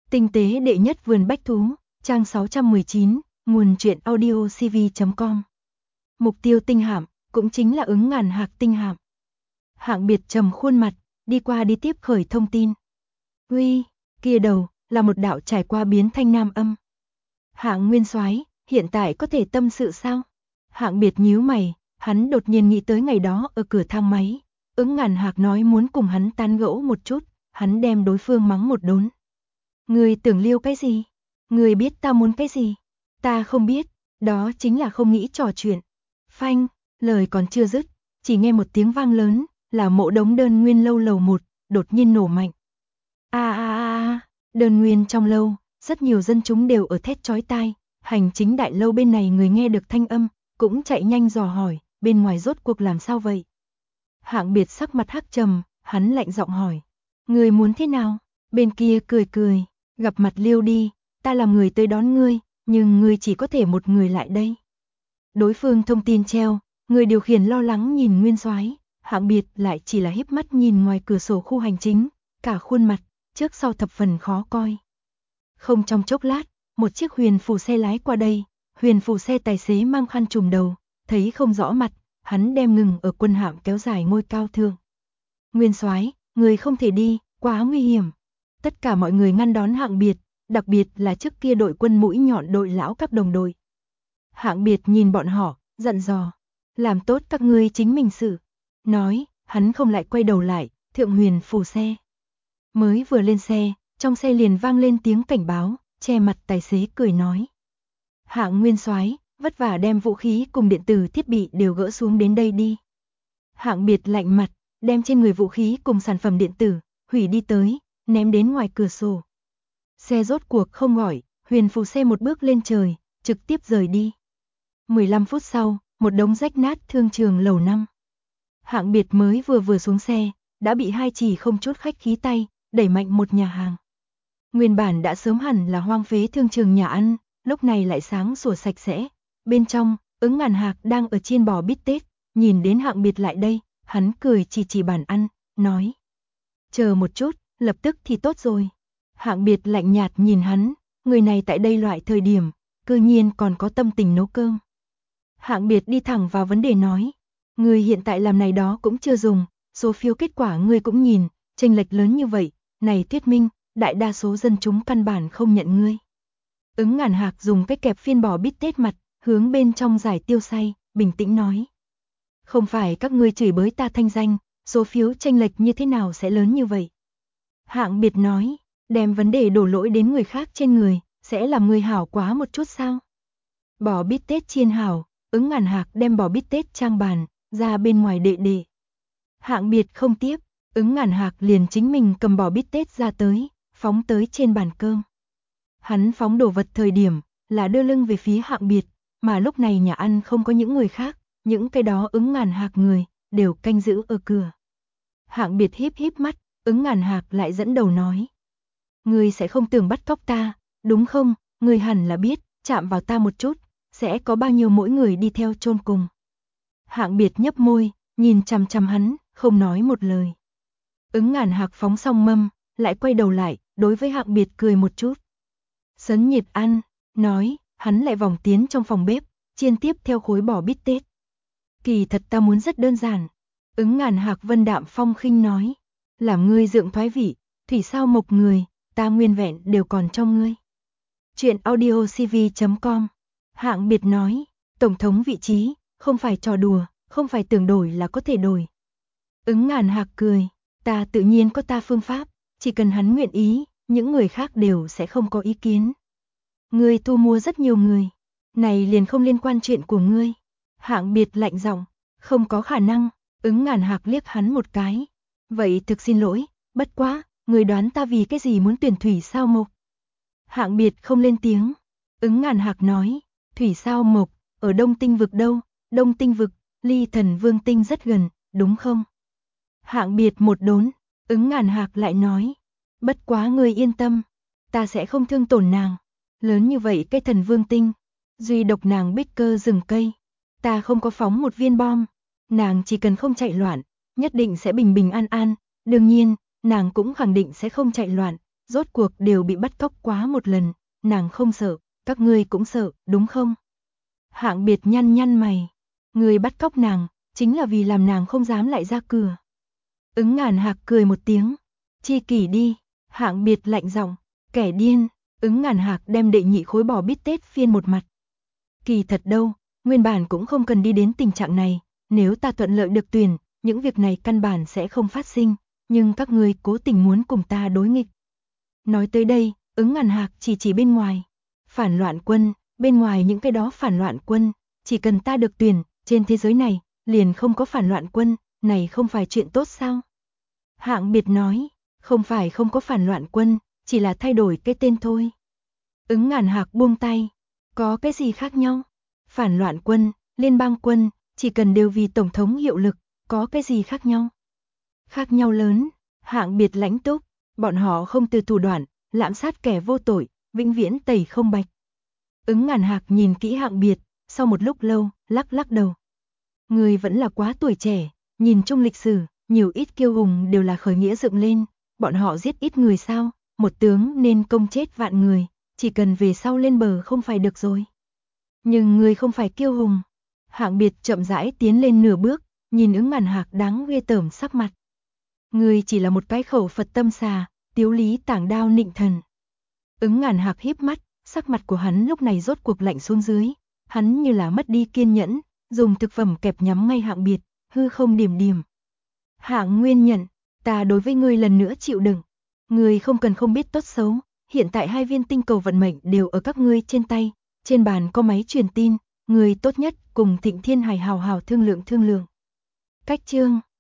Tinh tế đệ nhất vườn bách thú, trang 619, nguồn truyện audio cv.com. Mục tiêu tinh hạm, cũng chính là ứng ngàn hạc tinh hạm. Hạng Biệt trầm khuôn mặt, đi qua đi tiếp khởi thông tin. Uy, kia đầu, là một đạo trải qua biến thanh nam âm. Hạng Nguyên Soái, hiện tại có thể tâm sự sao? Hạng Biệt nhíu mày, hắn đột nhiên nghĩ tới ngày đó ở cửa thang máy. Ứng ngàn hạc nói muốn cùng hắn tán gẫu một chút, hắn đem đối phương mắng một đốn. Ngươi tưởng liêu cái gì? Ngươi biết ta muốn cái gì? Ta không biết, đó chính là không nghĩ trò chuyện. Phanh, lời còn chưa dứt, chỉ nghe một tiếng vang lớn, là Mộ Đống đơn nguyên lâu lầu 1, đột nhiên nổ mạnh. Đơn nguyên trong lâu, rất nhiều dân chúng đều ở thét chói tai, hành chính đại lâu bên này người nghe được thanh âm, cũng chạy nhanh dò hỏi, bên ngoài rốt cuộc làm sao vậy? Hạng Biệt sắc mặt hắc trầm, hắn lạnh giọng hỏi, ngươi muốn thế nào? Bên kia cười cười, gặp mặt liêu đi, ta làm người tới đón ngươi, nhưng ngươi chỉ có thể một người lại đây. Đối phương thông tin treo, người điều khiển lo lắng nhìn Nguyên Soái, Hạng Biệt lại chỉ là híp mắt nhìn ngoài cửa sổ khu hành chính, cả khuôn mặt, trước sau thập phần khó coi. Không trong chốc lát, một chiếc huyền phù xe lái qua đây, huyền phù xe tài xế mang khăn trùm đầu, thấy không rõ mặt, hắn đem ngừng ở quân hạm kéo dài ngôi cao thượng. Nguyên Soái, người không thể đi, quá nguy hiểm. Tất cả mọi người ngăn đón Hạng Biệt, đặc biệt là trước kia đội quân mũi nhọn đội lão các đồng đội. Hạng Biệt nhìn bọn họ, dặn dò, làm tốt các ngươi chính mình sự. Nói, hắn không lại quay đầu lại, thượng huyền phù xe. Mới vừa lên xe, trong xe liền vang lên tiếng cảnh báo, che mặt tài xế cười nói. Hạng Nguyên Soái, vất vả đem vũ khí cùng điện tử thiết bị đều gỡ xuống đến đây đi. Hạng Biệt lạnh mặt, đem trên người vũ khí cùng sản phẩm điện tử, hủy đi tới, ném đến ngoài cửa sổ. Xe rốt cuộc không gọi, huyền phù xe một bước lên trời, trực tiếp rời đi. 15 phút sau, một đống rách nát thương trường lầu 5. Hạng Biệt mới vừa xuống xe, đã bị hai chỉ không chút khách khí tay, đẩy mạnh một nhà hàng. Nguyên bản đã sớm hẳn là hoang phế thương trường nhà ăn, lúc này lại sáng sủa sạch sẽ. Bên trong, Ứng Ngàn Hạc đang ở chiên bò bít tết, nhìn đến Hạng Biệt lại đây, hắn cười chỉ bàn ăn, nói. Chờ một chút, lập tức thì tốt rồi. Hạng Biệt lạnh nhạt nhìn hắn, người này tại đây loại thời điểm, cư nhiên còn có tâm tình nấu cơm. Hạng Biệt đi thẳng vào vấn đề nói, người hiện tại làm này đó cũng chưa dùng, số phiếu kết quả người cũng nhìn, chênh lệch lớn như vậy, này thuyết minh, đại đa số dân chúng căn bản không nhận ngươi. Ứng Ngàn Hạc dùng cái kẹp phiên bò bít tết mặt, hướng bên trong giải tiêu say, bình tĩnh nói. Không phải các ngươi chửi bới ta thanh danh, số phiếu chênh lệch như thế nào sẽ lớn như vậy. Hạng Biệt nói, đem vấn đề đổ lỗi đến người khác trên người, sẽ làm người hảo quá một chút sao. Bò bít tết chiên hảo, Ứng Ngàn Hạc đem bò bít tết trang bàn, ra bên ngoài đệ. Hạng Biệt không tiếp, Ứng Ngàn Hạc liền chính mình cầm bò bít tết ra tới, phóng tới trên bàn cơm. Hắn phóng đồ vật thời điểm, là đưa lưng về phía Hạng Biệt, mà lúc này nhà ăn không có những người khác, những cái đó Ứng Ngàn Hạc người, đều canh giữ ở cửa. Hạng Biệt híp mắt, Ứng Ngàn Hạc lại dẫn đầu nói. Ngươi sẽ không tưởng bắt cóc ta, đúng không? Ngươi hẳn là biết, chạm vào ta một chút, sẽ có bao nhiêu mỗi người đi theo chôn cùng. Hạng Biệt nhấp môi, nhìn chằm chằm hắn, không nói một lời. Ứng Ngàn Hạc phóng xong mâm, lại quay đầu lại, đối với Hạng Biệt cười một chút. Sấn nhiệt ăn, nói, hắn lại vòng tiến trong phòng bếp, chiên tiếp theo khối bò bít tết. Kỳ thật ta muốn rất đơn giản. Ứng Ngàn Hạc vân đạm phong khinh nói, làm ngươi dưỡng thoái vị, thủy sao mộc người, ta nguyên vẹn đều còn trong ngươi. Chuyện audio cv.com. Hạng Biệt nói, tổng thống vị trí, không phải trò đùa, không phải tưởng đổi là có thể đổi. Ứng Ngàn Hạc cười, ta tự nhiên có ta phương pháp, chỉ cần hắn nguyện ý, những người khác đều sẽ không có ý kiến. Ngươi thu mua rất nhiều người, này liền không liên quan chuyện của ngươi. Hạng Biệt lạnh giọng, không có khả năng. Ứng Ngàn Hạc liếc hắn một cái. Vậy thực xin lỗi, bất quá, người đoán ta vì cái gì muốn tuyển thủy sao mộc. Hạng Biệt không lên tiếng. Ứng Ngàn Hạc nói, thủy sao mộc, ở Đông Tinh vực đâu, Đông Tinh vực, ly Thần Vương Tinh rất gần, đúng không? Hạng Biệt một đốn, Ứng Ngàn Hạc lại nói, bất quá ngươi yên tâm, ta sẽ không thương tổn nàng. Lớn như vậy cái Thần Vương Tinh, duy độc nàng bích cơ rừng cây, ta không có phóng một viên bom. Nàng chỉ cần không chạy loạn, nhất định sẽ bình bình an an, đương nhiên, nàng cũng khẳng định sẽ không chạy loạn, rốt cuộc đều bị bắt cóc quá một lần, nàng không sợ, các ngươi cũng sợ, đúng không? Hạng Biệt nhăn nhăn mày, người bắt cóc nàng, chính là vì làm nàng không dám lại ra cửa. Ứng Ngàn Hạc cười một tiếng, chi kỷ đi, Hạng Biệt lạnh giọng, kẻ điên. Ứng Ngàn Hạc đem đệ nhị khối bò bít tết phiên một mặt. Kỳ thật đâu, nguyên bản cũng không cần đi đến tình trạng này, nếu ta thuận lợi được tuyển, những việc này căn bản sẽ không phát sinh, nhưng các ngươi cố tình muốn cùng ta đối nghịch. Nói tới đây, Ứng Ngàn Hạc chỉ bên ngoài. Phản loạn quân, bên ngoài những cái đó phản loạn quân, chỉ cần ta được tuyển, trên thế giới này, liền không có phản loạn quân, này không phải chuyện tốt sao? Hạng Biệt nói, không phải không có phản loạn quân, chỉ là thay đổi cái tên thôi. Ứng Ngàn Hạc buông tay, có cái gì khác nhau? Phản loạn quân, liên bang quân, chỉ cần đều vì tổng thống hiệu lực, có cái gì khác nhau? Khác nhau lớn, Hạng Biệt lãnh túc, bọn họ không từ thủ đoạn, lạm sát kẻ vô tội, vĩnh viễn tẩy không bạch. Ứng Ngàn Hạc nhìn kỹ Hạng Biệt, sau một lúc lâu, lắc đầu. Người vẫn là quá tuổi trẻ, nhìn trong lịch sử, nhiều ít kiêu hùng đều là khởi nghĩa dựng lên, bọn họ giết ít người sao, một tướng nên công chết vạn người, chỉ cần về sau lên bờ không phải được rồi. Nhưng người không phải kiêu hùng. Hạng Biệt chậm rãi tiến lên nửa bước, nhìn Ứng Ngàn Hạc đáng ghê tởm sắc mặt. Người chỉ là một cái khẩu Phật tâm xà, tiếu lý tảng đao nịnh thần. Ứng Ngàn Hạc híp mắt, sắc mặt của hắn lúc này rốt cuộc lạnh xuống dưới, hắn như là mất đi kiên nhẫn, dùng thực phẩm kẹp nhắm ngay Hạng Biệt, hư không điểm điểm. Hạng Nguyên nhận, ta đối với ngươi lần nữa chịu đựng. Ngươi không cần không biết tốt xấu, hiện tại 2 viên tinh cầu vận mệnh đều ở các ngươi trên tay, trên bàn có máy truyền tin, ngươi tốt nhất cùng Thịnh Thiên Hải hào hào thương lượng. Cách chương